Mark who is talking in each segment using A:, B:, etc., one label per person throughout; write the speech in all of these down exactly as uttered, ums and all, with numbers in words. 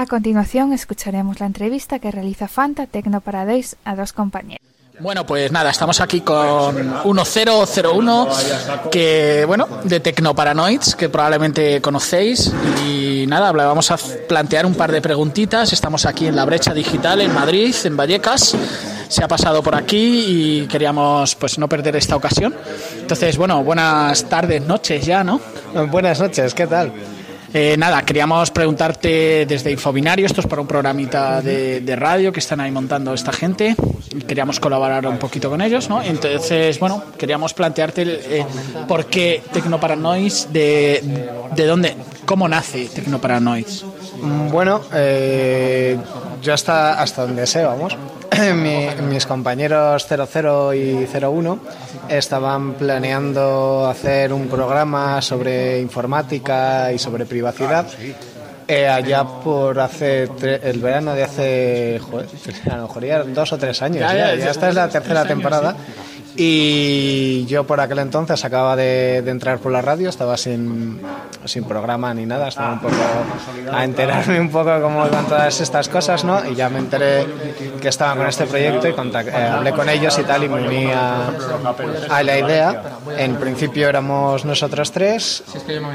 A: A continuación escucharemos la entrevista que realiza Fanta Tecnoparadise a dos compañeros.
B: Bueno, pues nada, estamos aquí con uno cero cero uno, que bueno, de Tecnoparanoids, que probablemente conocéis, y nada, vamos a plantear un par de preguntitas. Estamos aquí en la Brecha Digital en Madrid, en Vallecas. Se ha pasado por aquí y queríamos pues no perder esta ocasión. Entonces, bueno, buenas tardes, noches ya, ¿no?
C: Buenas noches, ¿qué tal?
B: Eh, nada, queríamos preguntarte desde Infobinario, esto es para un programita de, de radio que están ahí montando esta gente, y queríamos colaborar un poquito con ellos, ¿no? Entonces, bueno, queríamos plantearte eh, por qué Tecnoparanoids, de, de dónde, cómo nace Tecnoparanoids.
C: Bueno, eh, yo hasta, hasta donde sé, vamos, Mi, mis compañeros cero cero y cero uno estaban planeando hacer un programa sobre informática y sobre privacidad eh, allá por hace tre- el verano de hace, joder, a lo mejor ya dos o tres años, ya, ya, ya esta es la tercera temporada. Y yo por aquel entonces acababa de, de entrar por la radio, estaba sin, sin programa ni nada, estaba un poco a enterarme un poco cómo iban todas estas cosas, ¿no? Y ya me enteré que estaban con este proyecto y contact- eh, hablé con ellos y tal, y me uní a, a la idea. En principio éramos nosotros tres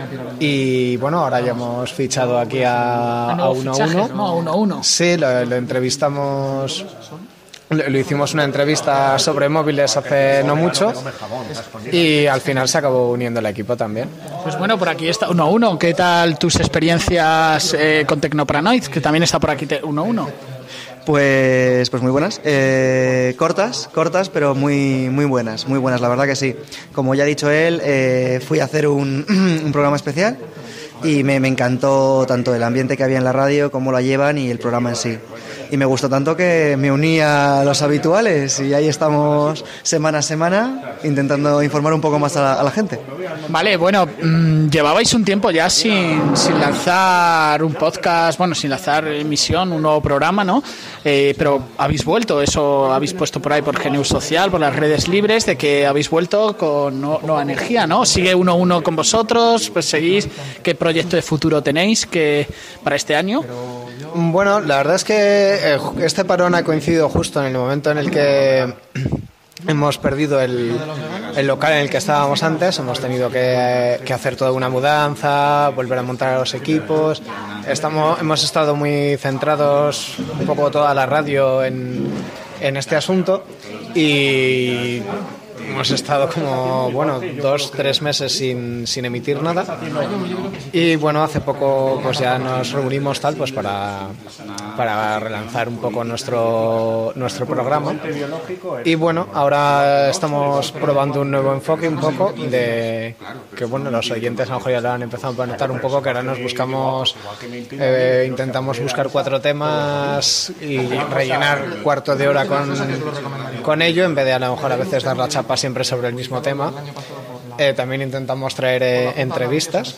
C: y bueno, ahora ya hemos fichado aquí a, a uno uno.
B: No, a uno uno.
C: Sí, lo, lo entrevistamos... Lo hicimos una entrevista sobre móviles hace no mucho y al final se acabó uniendo el equipo también.
B: Pues bueno, por aquí está uno uno. ¿Qué tal tus experiencias eh, con Tecnoparanoids? Que también está por aquí uno uno.
D: Pues, pues muy buenas, eh, cortas, cortas, pero muy, muy buenas, muy buenas, la verdad que sí. Como ya ha dicho él, eh, fui a hacer un, un programa especial y me, me encantó tanto el ambiente que había en la radio, cómo la llevan y el programa en sí. Y me gustó tanto que me uní a los habituales y ahí estamos semana a semana intentando informar un poco más a la, a la gente.
B: Vale, bueno, mmm, llevabais un tiempo ya sin, sin lanzar un podcast, bueno, sin lanzar emisión, un nuevo programa, ¿no? Eh, pero habéis vuelto, eso habéis puesto por ahí por Genius Social, por las redes libres, de que habéis vuelto con no, nueva energía, ¿no? ¿Sigue uno uno con vosotros? Pues seguís. ¿Qué proyecto de futuro tenéis que para este año?
C: Bueno, la verdad es que este parón ha coincidido justo en el momento en el que hemos perdido el, el local en el que estábamos antes. Hemos tenido que, que hacer toda una mudanza, volver a montar los equipos. Estamos, hemos estado muy centrados un poco toda la radio en, en este asunto y hemos estado como, bueno, dos, tres meses sin, sin emitir nada. Y bueno, hace poco pues ya nos reunimos tal pues para, para relanzar un poco nuestro, nuestro programa. Y bueno, ahora estamos probando un nuevo enfoque un poco de que bueno, los oyentes a lo mejor ya lo han empezado a notar un poco, que ahora nos buscamos, eh, intentamos buscar cuatro temas y rellenar cuarto de hora con, con ello, en vez de a lo mejor a veces dar la chapa siempre sobre el mismo tema. Eh, también intentamos traer eh, entrevistas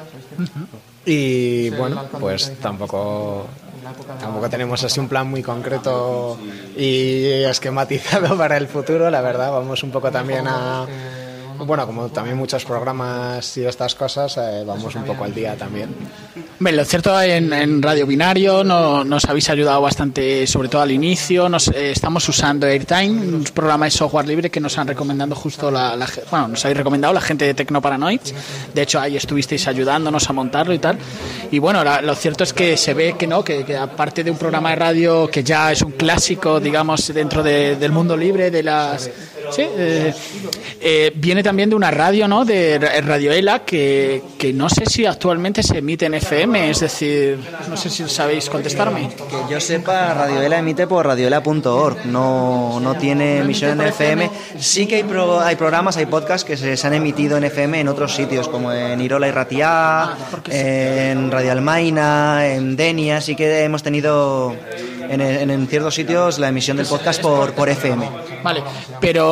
C: y bueno, pues tampoco tampoco tenemos así un plan muy concreto y esquematizado para el futuro, la verdad. Vamos un poco también a, bueno, como también muchos programas y estas cosas, eh, vamos un poco al día también.
B: Bueno, lo cierto, en, en Radio Binario no, nos habéis ayudado bastante, sobre todo al inicio. Nos eh, estamos usando Airtime, un programa de software libre que nos han recomendado justo la, la bueno, nos habéis recomendado la gente de Tecnoparanoids. De hecho, ahí estuvisteis ayudándonos a montarlo y tal. Y bueno, la, lo cierto es que se ve que no, que, que aparte de un programa de radio que ya es un clásico, digamos, dentro de, del mundo libre, de las sí, eh, eh, viene también de una radio, ¿no? De Radio Ela, que, que no sé si actualmente se emite en F M, es decir, no sé si sabéis contestarme.
D: Que yo sepa, Radio Ela emite por radioela punto org, no, no tiene emisión en F M. Sí que hay, pro, hay programas, hay podcasts que se, se han emitido en F M en otros sitios, como en Irola y Ratia, en Radio Almaina, en Denia. Sí que hemos tenido en, en, en ciertos sitios la emisión del podcast por, por F M.
B: Vale, pero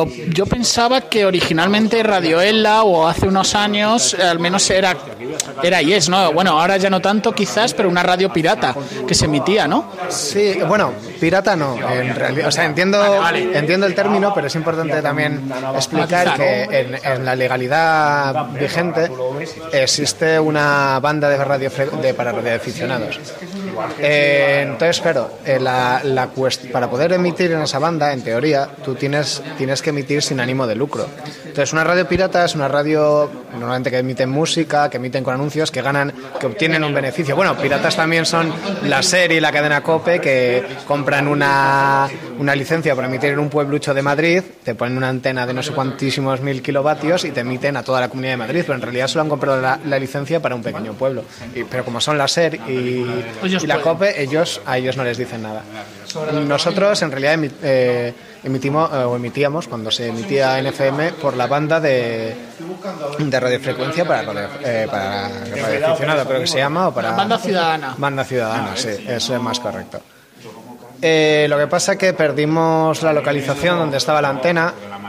B: pero yo pensaba que originalmente Radio Ella o hace unos años al menos era era Yes, ¿no? Bueno, ahora ya no tanto quizás, pero una radio pirata que se emitía, ¿no?
C: Sí, bueno, pirata no, en realidad, o sea, entiendo vale, vale. entiendo el término, pero es importante también explicar que en, en la legalidad vigente existe una banda de radio de, para radioaficionados. Eh, entonces, claro, eh, la, la cuest- para poder emitir en esa banda, en teoría, tú tienes, tienes que emitir sin ánimo de lucro. Entonces, una radio pirata es una radio normalmente que emiten música, que emiten con anuncios, que ganan, que obtienen un beneficio. Bueno, piratas también son la SER y la cadena COPE, que compran una, una licencia para emitir en un pueblucho de Madrid, te ponen una antena de no sé cuantísimos mil kilovatios y te emiten a toda la Comunidad de Madrid, pero en realidad solo han comprado la, la licencia para un pequeño pueblo. Y, pero como son la SER y, y la COPE, ellos a ellos no les dicen nada. Nosotros en realidad emi, eh, emitimos eh, o emitíamos cuando se emitía en F M por la banda de, de radiofrecuencia para radio, eh, para radioaficionado, creo que se llama, o para
B: banda ciudadana.
C: Banda ciudadana, sí, eso es más correcto. Eh, lo que pasa es que perdimos la localización donde estaba la antena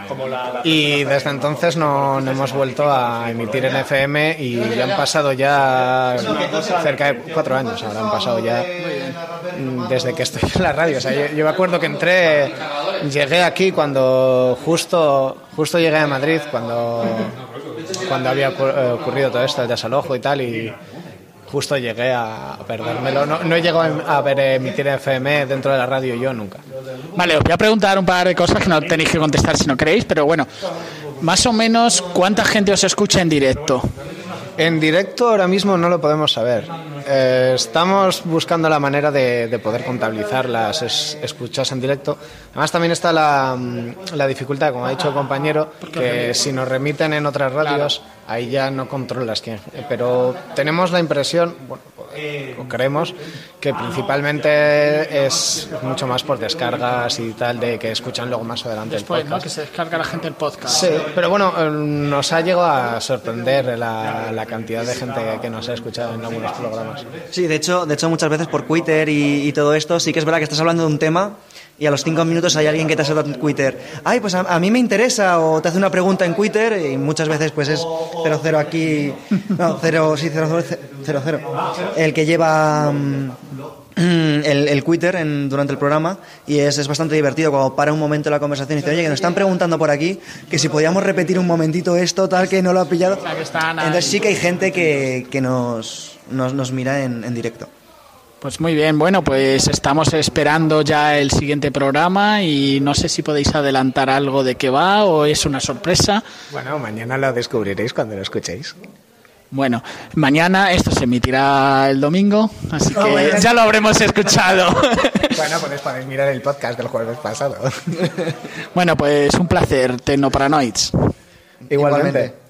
C: y desde entonces no, no hemos vuelto a emitir en F M y ya han pasado ya cerca de cuatro años, ahora han pasado ya desde que estoy en la radio. O sea, yo, yo me acuerdo que entré, llegué aquí cuando justo justo llegué a Madrid cuando, cuando había ocurrido todo esto, el desalojo y tal, y justo llegué a perdérmelo. No, no he llegado a ver emitir F M dentro de la radio yo nunca.
B: Vale, os voy a preguntar un par de cosas que no tenéis que contestar si no queréis, pero bueno, más o menos, ¿cuánta gente os escucha en directo?
C: En directo ahora mismo no lo podemos saber. Eh, estamos buscando la manera de, de poder contabilizar las es, escuchas en directo. Además también está la, la dificultad, como ha dicho el compañero, que si nos remiten en otras radios, ahí ya no controlas quién. Pero tenemos la impresión, bueno, o creemos, que principalmente es mucho más por descargas y tal, de que escuchan luego más adelante
B: Después,
C: el podcast.
B: ¿no? Que se descarga la gente el podcast.
C: Sí, pero bueno, nos ha llegado a sorprender la, la cantidad de gente que nos ha escuchado en algunos programas.
D: Sí, de hecho, de hecho muchas veces por Twitter y, y todo esto, sí que es verdad que estás hablando de un tema y a los cinco minutos hay alguien que te ha saltado en Twitter. Ay, pues a, a mí me interesa, o te hace una pregunta en Twitter y muchas veces pues es cero cero aquí, no, cero, sí, cero cero cero, el que lleva um, el, el Twitter en, durante el programa, y es, es bastante divertido cuando para un momento la conversación y dice, oye, que nos están preguntando por aquí que si podíamos repetir un momentito esto, tal, que no lo ha pillado. Entonces sí que hay gente que, que nos, nos, nos mira en, en directo.
B: Pues muy bien, bueno, pues estamos esperando ya el siguiente programa y no sé si podéis adelantar algo de qué va o es una sorpresa.
C: Bueno, mañana lo descubriréis cuando lo escuchéis.
B: Bueno, mañana esto se emitirá el domingo, así que oh, bueno. ya lo habremos escuchado.
C: Bueno, pues podéis mirar el podcast del jueves pasado.
B: Bueno, pues un placer, Tecnoparanoids.
C: Igualmente. Igualmente.